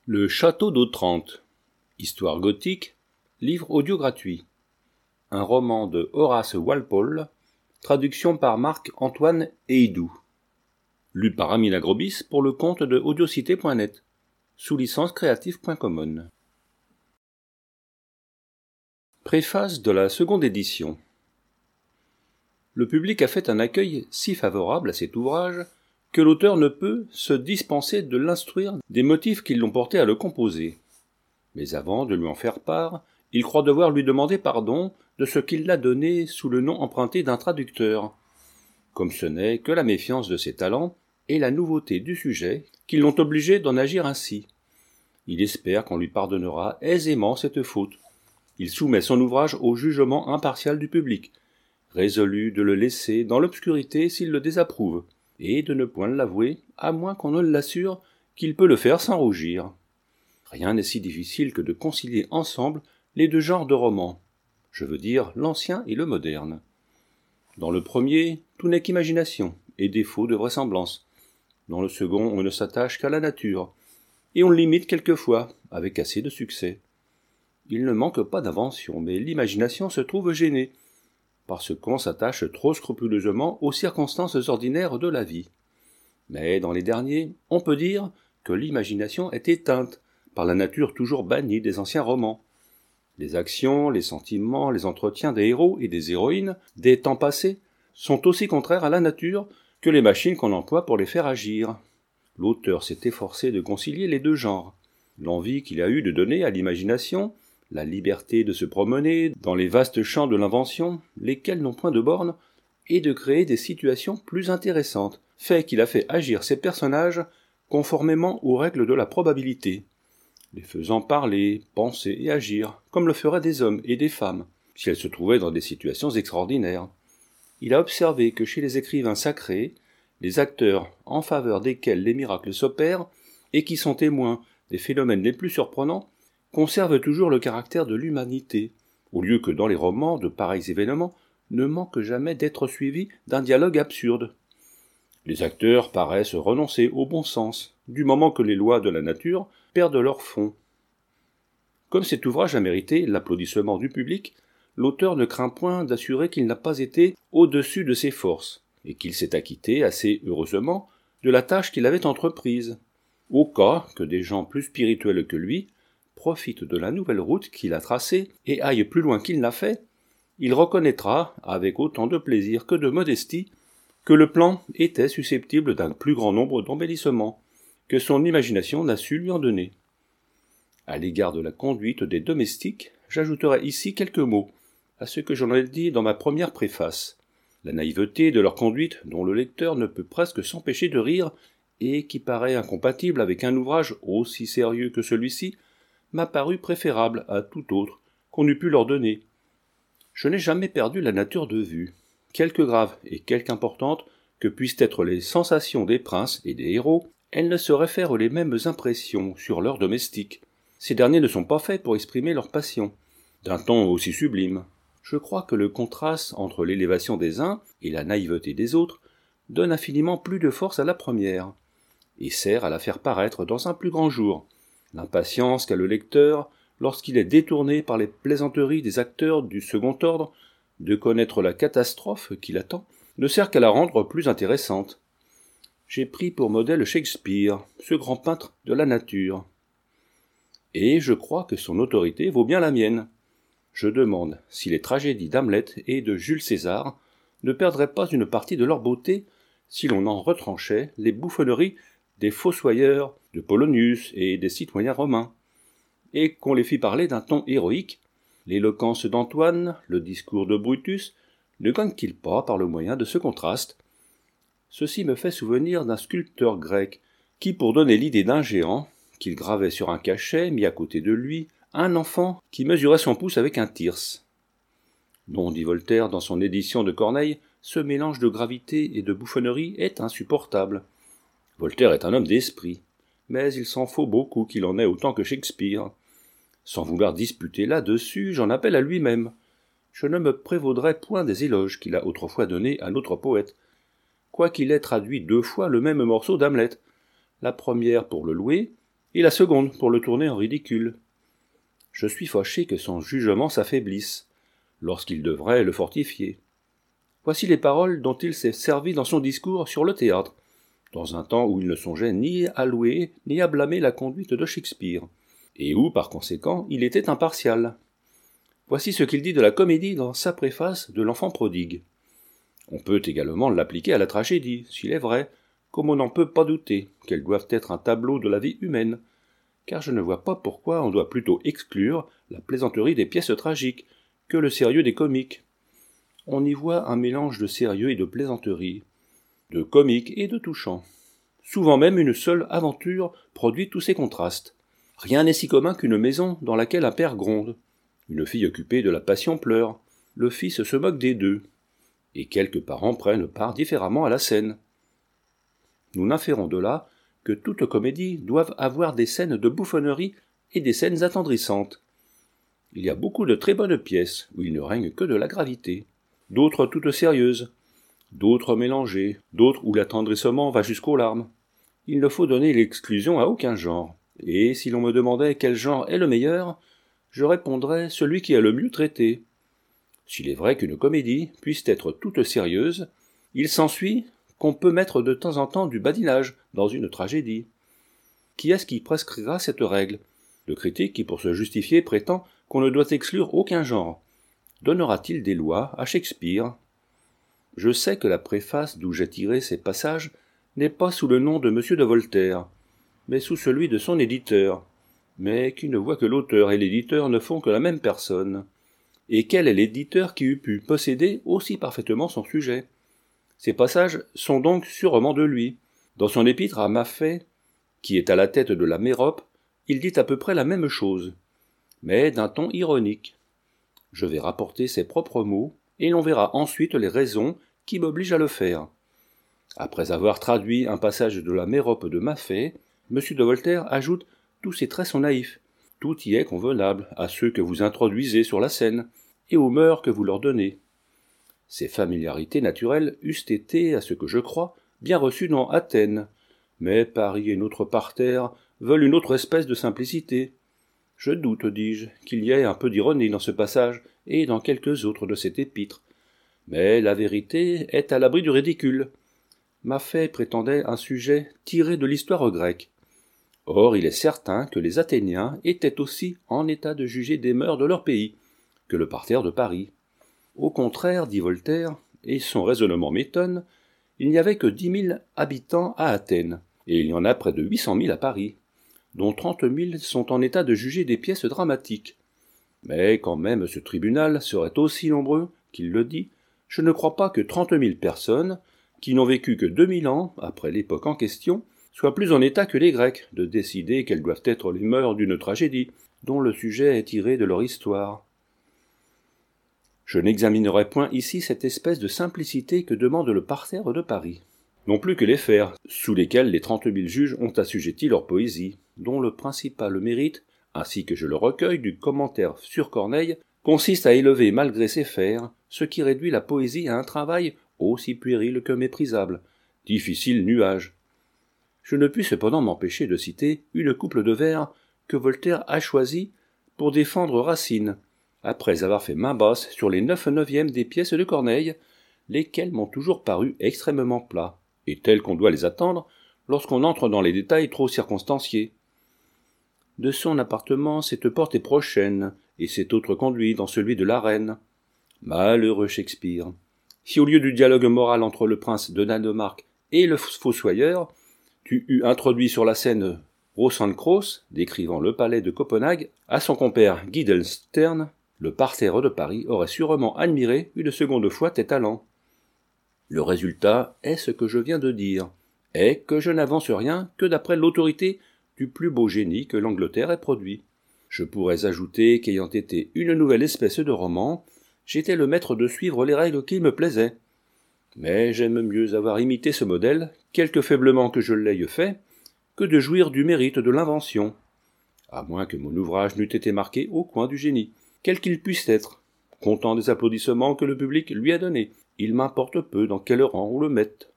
Le château d'Otrante, histoire gothique, livre audio gratuit. Un roman de Horace Walpole, traduction par Marc-Antoine Eidou. Lu par Amine Agrobis pour le compte de audiocité.net, sous licence creative.commons. Préface de la seconde édition. Le public a fait un accueil si favorable à cet ouvrage que l'auteur ne peut se dispenser de l'instruire des motifs qui l'ont porté à le composer. Mais avant de lui en faire part, il croit devoir lui demander pardon de ce qu'il l'a donné sous le nom emprunté d'un traducteur, comme ce n'est que la méfiance de ses talents et la nouveauté du sujet qui l'ont obligé d'en agir ainsi. Il espère qu'on lui pardonnera aisément cette faute. Il soumet son ouvrage au jugement impartial du public, résolu de le laisser dans l'obscurité s'il le désapprouve, et de ne point l'avouer, à moins qu'on ne l'assure qu'il peut le faire sans rougir. Rien n'est si difficile que de concilier ensemble les deux genres de romans, je veux dire l'ancien et le moderne. Dans le premier, tout n'est qu'imagination et défaut de vraisemblance. Dans le second, on ne s'attache qu'à la nature, et on l'imite quelquefois, avec assez de succès. Il ne manque pas d'invention, mais l'imagination se trouve gênée, parce qu'on s'attache trop scrupuleusement aux circonstances ordinaires de la vie. Mais dans les derniers, on peut dire que l'imagination est éteinte par la nature toujours bannie des anciens romans. Les actions, les sentiments, les entretiens des héros et des héroïnes des temps passés sont aussi contraires à la nature que les machines qu'on emploie pour les faire agir. L'auteur s'est efforcé de concilier les deux genres, l'envie qu'il a eue de donner à l'imagination, la liberté de se promener dans les vastes champs de l'invention, lesquels n'ont point de bornes, et de créer des situations plus intéressantes, fait qu'il a fait agir ses personnages conformément aux règles de la probabilité, les faisant parler, penser et agir, comme le feraient des hommes et des femmes, si elles se trouvaient dans des situations extraordinaires. Il a observé que chez les écrivains sacrés, les acteurs en faveur desquels les miracles s'opèrent, et qui sont témoins des phénomènes les plus surprenants, conservent toujours le caractère de l'humanité, au lieu que dans les romans de pareils événements ne manquent jamais d'être suivis d'un dialogue absurde. Les acteurs paraissent renoncer au bon sens, du moment que les lois de la nature perdent leur fond. Comme cet ouvrage a mérité l'applaudissement du public, l'auteur ne craint point d'assurer qu'il n'a pas été au-dessus de ses forces, et qu'il s'est acquitté assez heureusement de la tâche qu'il avait entreprise, au cas que des gens plus spirituels que lui profitent de la nouvelle route qu'il a tracée et aillent plus loin qu'il n'a fait, il reconnaîtra, avec autant de plaisir que de modestie, que le plan était susceptible d'un plus grand nombre d'embellissements, que son imagination n'a su lui en donner. À l'égard de la conduite des domestiques, j'ajouterai ici quelques mots à ce que j'en ai dit dans ma première préface. La naïveté de leur conduite, dont le lecteur ne peut presque s'empêcher de rire, et qui paraît incompatible avec un ouvrage aussi sérieux que celui-ci, m'a paru préférable à tout autre qu'on eût pu leur donner. Je n'ai jamais perdu la nature de vue, quelque grave et quelque importante que puissent être les sensations des princes et des héros, elles ne se réfèrent les mêmes impressions sur leurs domestiques. Ces derniers ne sont pas faits pour exprimer leur passion, d'un ton aussi sublime. Je crois que le contraste entre l'élévation des uns et la naïveté des autres donne infiniment plus de force à la première, et sert à la faire paraître dans un plus grand jour. L'impatience qu'a le lecteur, lorsqu'il est détourné par les plaisanteries des acteurs du second ordre, de connaître la catastrophe qui l'attend, ne sert qu'à la rendre plus intéressante. J'ai pris pour modèle Shakespeare, ce grand peintre de la nature. Et je crois que son autorité vaut bien la mienne. Je demande si les tragédies d'Hamlet et de Jules César ne perdraient pas une partie de leur beauté si l'on en retranchait les bouffonneries des fossoyeurs, de Polonius et des citoyens romains, et qu'on les fit parler d'un ton héroïque. L'éloquence d'Antoine, le discours de Brutus, ne gagnent-ils pas par le moyen de ce contraste? Ceci me fait souvenir d'un sculpteur grec, qui, pour donner l'idée d'un géant, qu'il gravait sur un cachet mis à côté de lui, un enfant qui mesurait son pouce avec un thyrse. Non, dit Voltaire dans son édition de Corneille, ce mélange de gravité et de bouffonnerie est insupportable. Voltaire est un homme d'esprit, mais il s'en faut beaucoup qu'il en ait autant que Shakespeare. Sans vouloir disputer là-dessus, j'en appelle à lui-même. Je ne me prévaudrai point des éloges qu'il a autrefois donnés à notre poète, quoiqu'il ait traduit 2 fois le même morceau d'Hamlet, la première pour le louer, et la seconde pour le tourner en ridicule. Je suis fâché que son jugement s'affaiblisse, lorsqu'il devrait le fortifier. Voici les paroles dont il s'est servi dans son discours sur le théâtre, dans un temps où il ne songeait ni à louer ni à blâmer la conduite de Shakespeare, et où, par conséquent, il était impartial. Voici ce qu'il dit de la comédie dans sa préface de l'Enfant prodigue. On peut également l'appliquer à la tragédie, s'il est vrai, comme on n'en peut pas douter, qu'elles doivent être un tableau de la vie humaine, car je ne vois pas pourquoi on doit plutôt exclure la plaisanterie des pièces tragiques que le sérieux des comiques. On y voit un mélange de sérieux et de plaisanterie, de comique et de touchant. Souvent même une seule aventure produit tous ces contrastes. Rien n'est si commun qu'une maison dans laquelle un père gronde, une fille occupée de la passion pleure, le fils se moque des deux, et quelques parents prennent part différemment à la scène. Nous n'inférons de là que toute comédie doive avoir des scènes de bouffonnerie et des scènes attendrissantes. Il y a beaucoup de très bonnes pièces où il ne règne que de la gravité, d'autres toutes sérieuses, d'autres mélangées, d'autres où l'attendrissement va jusqu'aux larmes. Il ne faut donner l'exclusion à aucun genre, et si l'on me demandait quel genre est le meilleur, je répondrais celui qui est le mieux traité. S'il est vrai qu'une comédie puisse être toute sérieuse, il s'ensuit qu'on peut mettre de temps en temps du badinage dans une tragédie. Qui est-ce qui prescrira cette règle? Le critique qui, pour se justifier, prétend qu'on ne doit exclure aucun genre. Donnera-t-il des lois à Shakespeare? Je sais que la préface d'où j'ai tiré ces passages n'est pas sous le nom de M. de Voltaire, mais sous celui de son éditeur, mais qui ne voit que l'auteur et l'éditeur ne font que la même personne. Et quel est l'éditeur qui eût pu posséder aussi parfaitement son sujet? Ces passages sont donc sûrement de lui. Dans son épître à Maffei, qui est à la tête de la Mérope, il dit à peu près la même chose, mais d'un ton ironique. Je vais rapporter ses propres mots, et l'on verra ensuite les raisons qui m'obligent à le faire. Après avoir traduit un passage de la Mérope de Maffei, M. de Voltaire ajoute « Tous ces traits sont naïfs, tout y est convenable à ceux que vous introduisez sur la scène, et aux mœurs que vous leur donnez. » Ces familiarités naturelles eussent été, à ce que je crois, bien reçues dans Athènes, mais Paris et notre parterre veulent une autre espèce de simplicité. Je doute, dis-je, qu'il y ait un peu d'ironie dans ce passage et dans quelques autres de cet épître. Mais la vérité est à l'abri du ridicule. Maffei prétendait un sujet tiré de l'histoire grecque. Or, il est certain que les Athéniens étaient aussi en état de juger des mœurs de leur pays, que le parterre de Paris. Au contraire, dit Voltaire, et son raisonnement m'étonne, il n'y avait que 10 000 habitants à Athènes, et il y en a près de 800 000 à Paris, dont 30 000 sont en état de juger des pièces dramatiques. Mais quand même ce tribunal serait aussi nombreux qu'il le dit, je ne crois pas que 30 000 personnes, qui n'ont vécu que 2000 ans après l'époque en question, soient plus en état que les Grecs de décider quelles doivent être les mœurs d'une tragédie, dont le sujet est tiré de leur histoire. Je n'examinerai point ici cette espèce de simplicité que demande le parterre de Paris, non plus que les fers, sous lesquels les 30 000 juges ont assujetti leur poésie, dont le principal mérite, ainsi que je le recueille du commentaire sur Corneille, consiste à élever malgré ses fers, ce qui réduit la poésie à un travail aussi puéril que méprisable, difficile nuage. Je ne puis cependant m'empêcher de citer une couple de vers que Voltaire a choisis pour défendre Racine, après avoir fait main basse sur les 9/9 des pièces de Corneille, lesquelles m'ont toujours paru extrêmement plats, et tels qu'on doit les attendre lorsqu'on entre dans les détails trop circonstanciés. De son appartement cette porte est prochaine, et cet autre conduit dans celui de la reine. Malheureux Shakespeare! Si au lieu du dialogue moral entre le prince de Danemark et le fossoyeur, tu eus introduit sur la scène Rosencrantz, décrivant le palais de Copenhague, à son compère Guildenstern, le parterre de Paris aurait sûrement admiré une seconde fois tes talents. Le résultat est ce que je viens de dire, est que je n'avance rien que d'après l'autorité du plus beau génie que l'Angleterre ait produit. Je pourrais ajouter qu'ayant été une nouvelle espèce de roman, j'étais le maître de suivre les règles qui me plaisaient. Mais j'aime mieux avoir imité ce modèle, quelque faiblement que je l'aie fait, que de jouir du mérite de l'invention, à moins que mon ouvrage n'eût été marqué au coin du génie, quel qu'il puisse être, content des applaudissements que le public lui a donnés. Il m'importe peu dans quel rang on le mette.